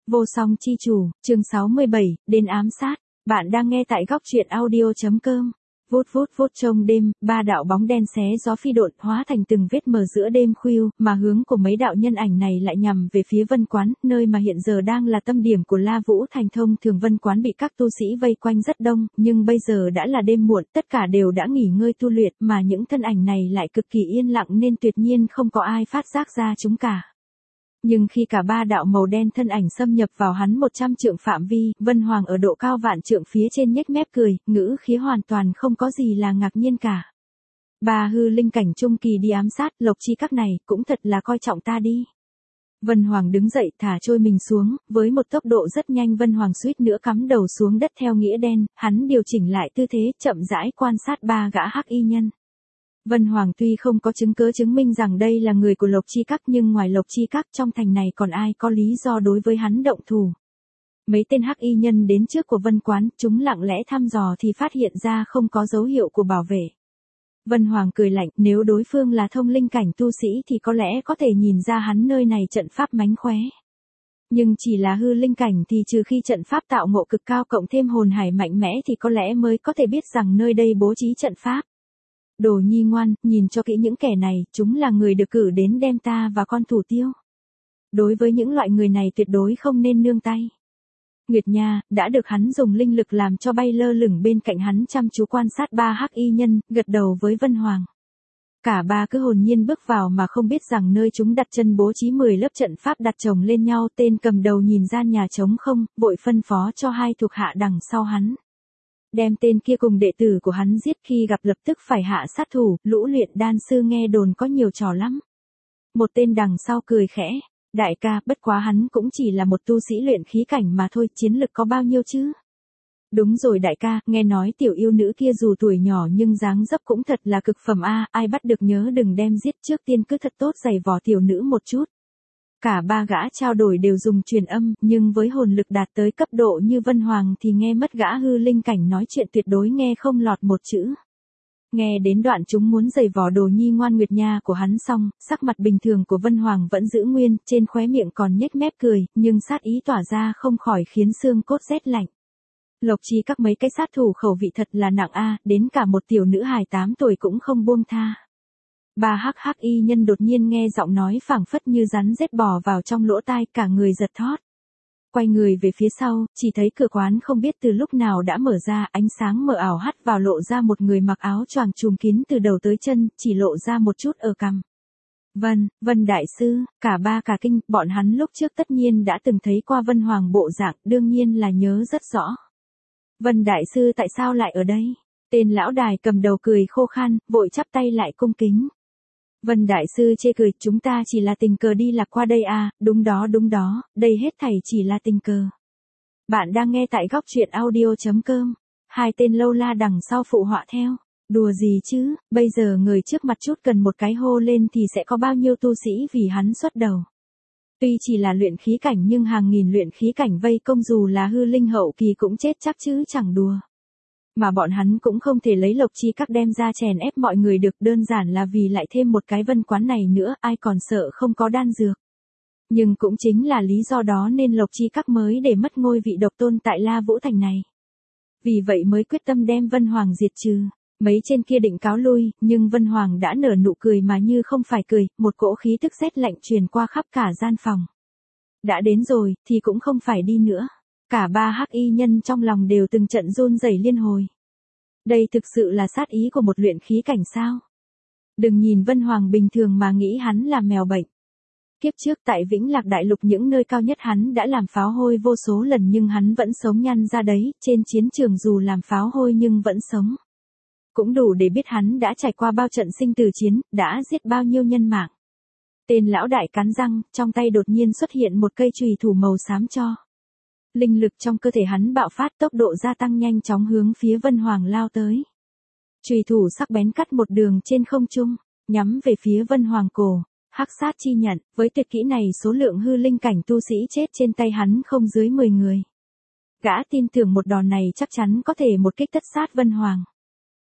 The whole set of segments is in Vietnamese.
Vô song chi chủ, chương 67, đến ám sát. Bạn đang nghe tại góc truyện audio.com. Vút vút vút trong đêm, ba đạo bóng đen xé gió phi độn hóa thành từng vết mờ giữa đêm khuya, mà hướng của mấy đạo nhân ảnh này lại nhằm về phía Vân Quán, nơi mà hiện giờ đang là tâm điểm của La Vũ Thành. Thông thường Vân Quán bị các tu sĩ vây quanh rất đông, nhưng bây giờ đã là đêm muộn, tất cả đều đã nghỉ ngơi tu luyện, mà những thân ảnh này lại cực kỳ yên lặng nên tuyệt nhiên không có ai phát giác ra chúng cả. Nhưng khi cả ba đạo màu đen thân ảnh xâm nhập vào hắn 100 trượng phạm vi, Vân Hoàng ở độ cao vạn trượng phía trên nhếch mép cười, ngữ khí hoàn toàn không có gì là ngạc nhiên cả. Ba hư linh cảnh trung kỳ đi ám sát, Lộc Chi các này, cũng thật là coi trọng ta đi. Vân Hoàng đứng dậy thả trôi mình xuống, với một tốc độ rất nhanh Vân Hoàng suýt nữa cắm đầu xuống đất theo nghĩa đen, hắn điều chỉnh lại tư thế, chậm rãi quan sát ba gã hắc y nhân. Vân Hoàng tuy không có chứng cứ chứng minh rằng đây là người của Lộc Chi Các, nhưng ngoài Lộc Chi Các trong thành này còn ai có lý do đối với hắn động thủ. Mấy tên hắc y nhân đến trước của Vân Quán, chúng lặng lẽ thăm dò thì phát hiện ra không có dấu hiệu của bảo vệ. Vân Hoàng cười lạnh, nếu đối phương là thông linh cảnh tu sĩ thì có lẽ có thể nhìn ra hắn nơi này trận pháp mánh khóe. Nhưng chỉ là hư linh cảnh thì trừ khi trận pháp tạo ngộ cực cao cộng thêm hồn hải mạnh mẽ thì có lẽ mới có thể biết rằng nơi đây bố trí trận pháp. Đồ nhi ngoan, nhìn cho kỹ những kẻ này, chúng là người được cử đến đem ta và con thủ tiêu. Đối với những loại người này tuyệt đối không nên nương tay. Nguyệt Nha, đã được hắn dùng linh lực làm cho bay lơ lửng bên cạnh hắn chăm chú quan sát ba hắc y nhân, gật đầu với Vân Hoàng. Cả ba cứ hồn nhiên bước vào mà không biết rằng nơi chúng đặt chân bố trí 10 lớp trận pháp đặt chồng lên nhau. Tên cầm đầu nhìn gian nhà trống không, vội phân phó cho hai thuộc hạ đằng sau hắn. Đem tên kia cùng đệ tử của hắn giết, khi gặp lập tức phải hạ sát thủ. Lũ luyện đan sư nghe đồn có nhiều trò lắm. Một tên đằng sau cười khẽ, đại ca, bất quá hắn cũng chỉ là một tu sĩ luyện khí cảnh mà thôi, chiến lực có bao nhiêu chứ? Đúng rồi đại ca, nghe nói tiểu yêu nữ kia dù tuổi nhỏ nhưng dáng dấp cũng thật là cực phẩm a, ai bắt được nhớ đừng đem giết, trước tiên cứ thật tốt giày vò tiểu nữ một chút. Cả ba gã trao đổi đều dùng truyền âm, nhưng với hồn lực đạt tới cấp độ như Vân Hoàng thì nghe mất gã hư linh cảnh nói chuyện tuyệt đối nghe không lọt một chữ. Nghe đến đoạn chúng muốn giày vò đồ nhi ngoan Nguyệt Nha của hắn xong, sắc mặt bình thường của Vân Hoàng vẫn giữ nguyên, trên khóe miệng còn nhếch mép cười, nhưng sát ý tỏa ra không khỏi khiến xương cốt rét lạnh. Lộc Chi Các mấy cái sát thủ khẩu vị thật là nặng a, đến cả một tiểu nữ hài 8 tuổi cũng không buông tha. Ba hắc y nhân đột nhiên nghe giọng nói phảng phất như rắn rết bò vào trong lỗ tai, cả người giật thót. Quay người về phía sau, chỉ thấy cửa quán không biết từ lúc nào đã mở ra, ánh sáng mờ ảo hắt vào lộ ra một người mặc áo choàng trùm kín từ đầu tới chân, chỉ lộ ra một chút ở cằm. Vân đại sư, cả ba cả kinh, bọn hắn lúc trước tất nhiên đã từng thấy qua Vân Hoàng bộ dạng, đương nhiên là nhớ rất rõ. Vân đại sư tại sao lại ở đây? Tên lão đài cầm đầu cười khô khan, vội chắp tay lại cung kính. Vân đại sư chê cười, chúng ta chỉ là tình cờ đi lạc qua đây à, đúng đó, đây hết thảy chỉ là tình cờ. Bạn đang nghe tại góc truyện audio.com, hai tên lâu la đằng sau phụ họa theo, đùa gì chứ, bây giờ người trước mặt chút cần một cái hô lên thì sẽ có bao nhiêu tu sĩ vì hắn xuất đầu. Tuy chỉ là luyện khí cảnh nhưng hàng nghìn luyện khí cảnh vây công dù là hư linh hậu kỳ cũng chết chắc chứ chẳng đùa. Mà bọn hắn cũng không thể lấy Lộc Chi Các đem ra chèn ép mọi người được, đơn giản là vì lại thêm một cái Vân Quán này nữa, ai còn sợ không có đan dược. Nhưng cũng chính là lý do đó nên Lộc Chi Các mới để mất ngôi vị độc tôn tại La Vũ Thành này. Vì vậy mới quyết tâm đem Vân Hoàng diệt trừ. Mấy trên kia định cáo lui, nhưng Vân Hoàng đã nở nụ cười mà như không phải cười, một cỗ khí tức rét lạnh truyền qua khắp cả gian phòng. Đã đến rồi, thì cũng không phải đi nữa. Cả ba hắc y nhân trong lòng đều từng trận run rẩy liên hồi. Đây thực sự là sát ý của một luyện khí cảnh sao? Đừng nhìn Vân Hoàng bình thường mà nghĩ hắn là mèo bệnh. Kiếp trước tại Vĩnh Lạc Đại Lục những nơi cao nhất hắn đã làm pháo hôi vô số lần nhưng hắn vẫn sống nhăn ra đấy, trên chiến trường dù làm pháo hôi nhưng vẫn sống. Cũng đủ để biết hắn đã trải qua bao trận sinh tử chiến, đã giết bao nhiêu nhân mạng. Tên lão đại cắn răng, trong tay đột nhiên xuất hiện một cây chùy thủ màu xám cho. Linh lực trong cơ thể hắn bạo phát, tốc độ gia tăng nhanh chóng hướng phía Vân Hoàng lao tới. Chùy thủ sắc bén cắt một đường trên không trung, nhắm về phía Vân Hoàng cổ. Hắc sát chi nhận, với tuyệt kỹ này số lượng hư linh cảnh tu sĩ chết trên tay hắn không dưới 10 người. Gã tin tưởng một đòn này chắc chắn có thể một kích tất sát Vân Hoàng.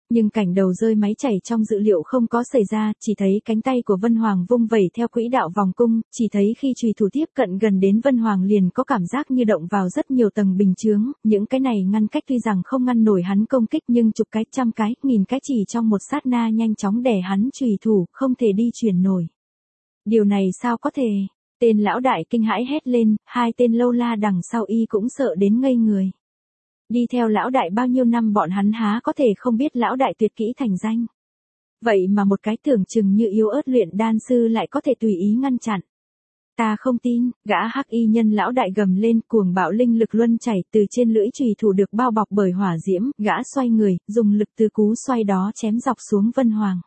Nhưng cảnh đầu rơi máy chảy trong dự liệu không có xảy ra, chỉ thấy cánh tay của Vân Hoàng vung vẩy theo quỹ đạo vòng cung, chỉ thấy khi chùy thủ tiếp cận gần đến Vân Hoàng liền có cảm giác như động vào rất nhiều tầng bình chướng, những cái này ngăn cách tuy rằng không ngăn nổi hắn công kích nhưng chục cái, trăm cái, nghìn cái chỉ trong một sát na nhanh chóng đè hắn chùy thủ, không thể đi chuyển nổi. Điều này sao có thể? Tên lão đại kinh hãi hét lên, hai tên lâu la đằng sau y cũng sợ đến ngây người. Đi theo lão đại bao nhiêu năm bọn hắn há có thể không biết lão đại tuyệt kỹ thành danh. Vậy mà một cái tưởng chừng như yếu ớt luyện đan sư lại có thể tùy ý ngăn chặn. Ta không tin, gã hắc y nhân lão đại gầm lên, cuồng bạo linh lực luân chảy từ trên lưỡi chùy thủ được bao bọc bởi hỏa diễm, gã xoay người, dùng lực từ cú xoay đó chém dọc xuống Vân Hoàng.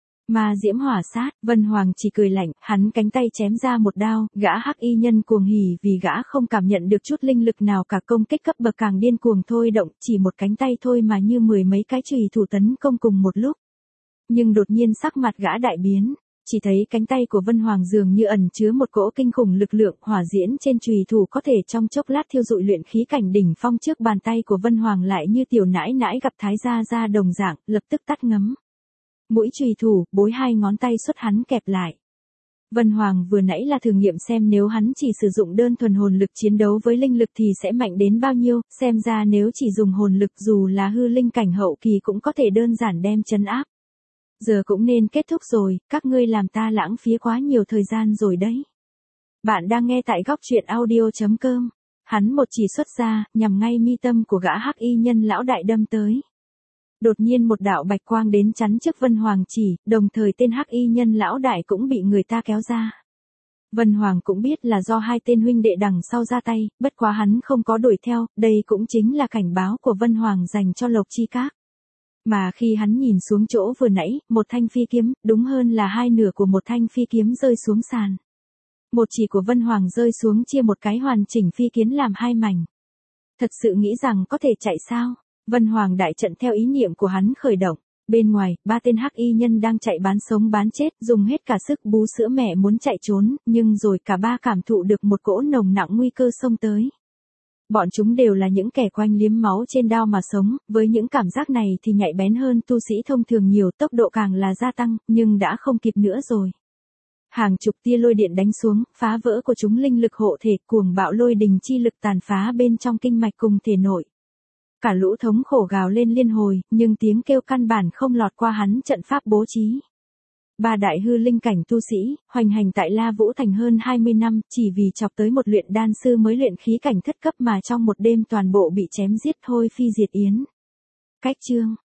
Mà diễm hỏa sát, Vân Hoàng chỉ cười lạnh, hắn cánh tay chém ra một đao, gã hắc y nhân cuồng hỉ vì gã không cảm nhận được chút linh lực nào cả, công kích cấp bậc càng điên cuồng thôi động, chỉ một cánh tay thôi mà như mười mấy cái chùy thủ tấn công cùng một lúc. Nhưng đột nhiên sắc mặt gã đại biến, chỉ thấy cánh tay của Vân Hoàng dường như ẩn chứa một cỗ kinh khủng lực lượng, hỏa diễm trên chùy thủ có thể trong chốc lát thiêu dụi luyện khí cảnh đỉnh phong, trước bàn tay của Vân Hoàng lại như tiểu nãi nãi gặp thái gia gia đồng dạng, lập tức tắt ngấm. Mũi chùy thủ, bối hai ngón tay xuất hắn kẹp lại. Vân Hoàng vừa nãy là thử nghiệm xem nếu hắn chỉ sử dụng đơn thuần hồn lực chiến đấu với linh lực thì sẽ mạnh đến bao nhiêu, xem ra nếu chỉ dùng hồn lực dù là hư linh cảnh hậu kỳ cũng có thể đơn giản đem trấn áp. Giờ cũng nên kết thúc rồi, các ngươi làm ta lãng phí quá nhiều thời gian rồi đấy. Bạn đang nghe tại góc truyện audio.com. Hắn một chỉ xuất ra, nhằm ngay mi tâm của gã hắc y nhân lão đại đâm tới. Đột nhiên một đạo bạch quang đến chắn trước Vân Hoàng chỉ, đồng thời tên hắc y nhân lão đại cũng bị người ta kéo ra. Vân Hoàng cũng biết là do hai tên huynh đệ đằng sau ra tay, bất quá hắn không có đuổi theo, đây cũng chính là cảnh báo của Vân Hoàng dành cho Lộc Chi Các. Mà khi hắn nhìn xuống chỗ vừa nãy, một thanh phi kiếm, đúng hơn là hai nửa của một thanh phi kiếm rơi xuống sàn. Một chỉ của Vân Hoàng rơi xuống chia một cái hoàn chỉnh phi kiếm làm hai mảnh. Thật sự nghĩ rằng có thể chạy sao? Vân Hoàng đại trận theo ý niệm của hắn khởi động. Bên ngoài, ba tên hắc y nhân đang chạy bán sống bán chết, dùng hết cả sức bú sữa mẹ muốn chạy trốn, nhưng rồi cả ba cảm thụ được một cỗ nồng nặng nguy cơ xông tới. Bọn chúng đều là những kẻ quanh liếm máu trên đao mà sống, với những cảm giác này thì nhạy bén hơn tu sĩ thông thường nhiều, tốc độ càng là gia tăng, nhưng đã không kịp nữa rồi. Hàng chục tia lôi điện đánh xuống, phá vỡ của chúng linh lực hộ thể, cuồng bạo lôi đình chi lực tàn phá bên trong kinh mạch cùng thể nội. Cả lũ thống khổ gào lên liên hồi, nhưng tiếng kêu căn bản không lọt qua hắn trận pháp bố trí. Ba đại hư linh cảnh tu sĩ, hoành hành tại La Vũ Thành hơn 20 năm, chỉ vì chọc tới một luyện đan sư mới luyện khí cảnh thất cấp mà trong một đêm toàn bộ bị chém giết thôi phi diệt yến. Cách chương